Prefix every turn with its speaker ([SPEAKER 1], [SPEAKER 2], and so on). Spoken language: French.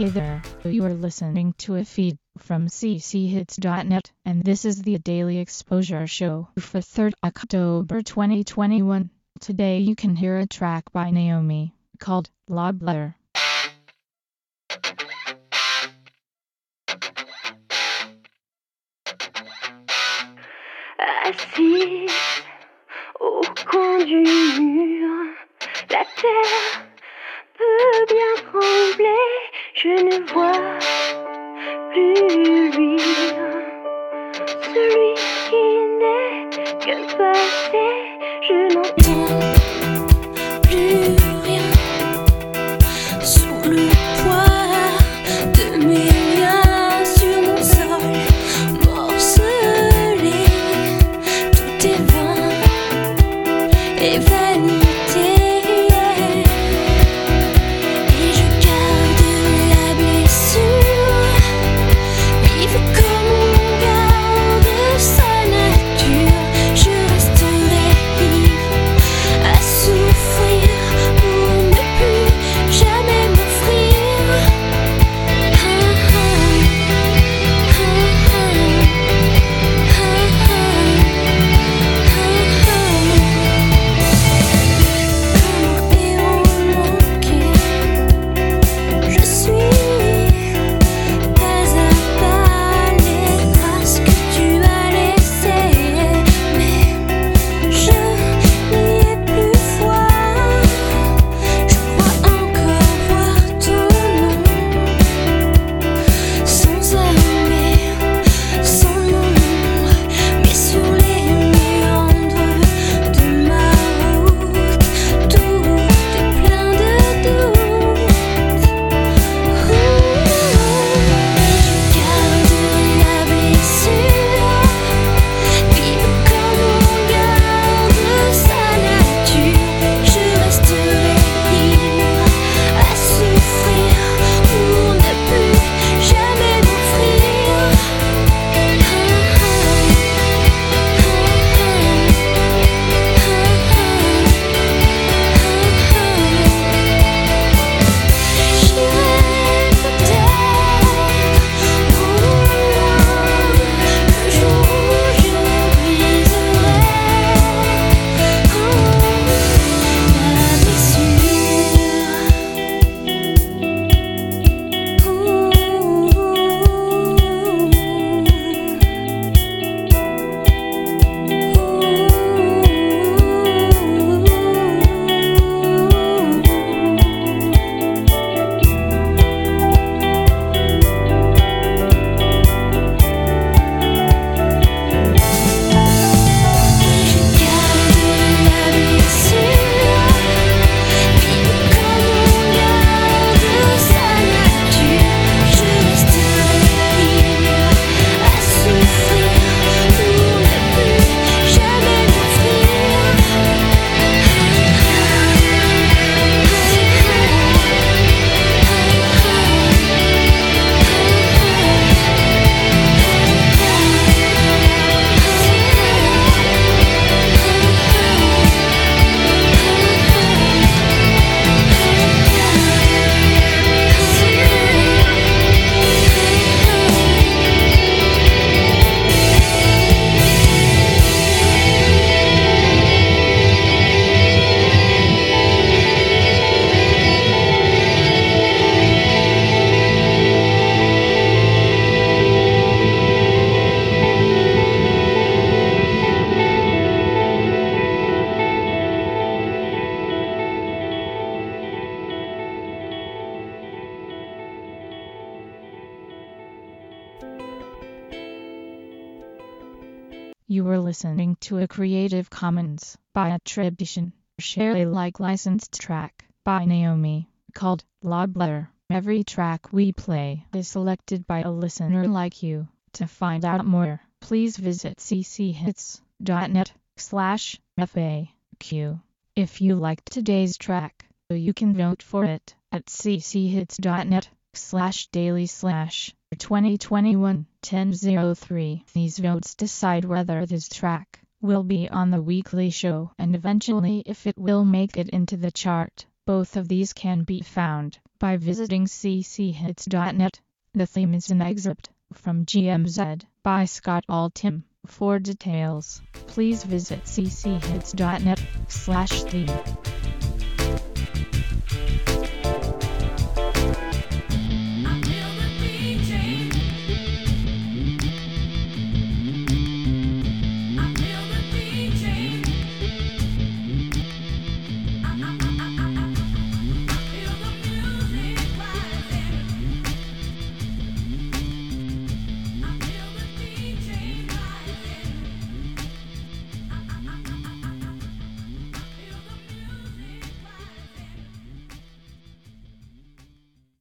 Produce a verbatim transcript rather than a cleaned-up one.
[SPEAKER 1] Hey there, you are listening to a feed from c c hits dot net, and this is the Daily Exposure Show for third October twenty twenty-one. Today you can hear a track by Naomi, called Love Letter.
[SPEAKER 2] Assise au coin du mur, la terre peut bien trembler, je ne vois plus luire. Celui qui n'est que passé, je n'entends plus rien sous le poids de mes liens sur mon sol morcelé. Tout est vain et vanité, et je garde la blessure, vive comme on garde sa nature. Je resterai ivre à souffrir pour ne plus jamais m'offrir. Ah, ah, ah, ah, je suis pas à pas les traces que tu as laissées, mais je n'y ai plus foi. Je crois encore voir ton nom sans armée, sans nombre, mais sur les méandres de ma route, tout est plein de doutes. Je garde la blessure, vive comme on garde sa nature. Je resterai libre à souffrir pour ne plus jamais m'offrir. J'irai peut-être au loin, le jour où je briserai la
[SPEAKER 1] You were listening to a Creative Commons by attribution, share Alike licensed track by Naomi, called Love Letter. Every track we play is selected by a listener like you. To find out more, please visit c c hits dot net slash F A Q. If you liked today's track, you can vote for it at c c hits dot net slash daily slash twenty twenty-one ten oh three. These votes decide whether this track will be on the weekly show and eventually if it will make it into the chart. Both of these can be found by visiting c c hits dot net. The theme is an excerpt from G M Z by Scott Altham. For details, please visit c c hits dot net slash theme.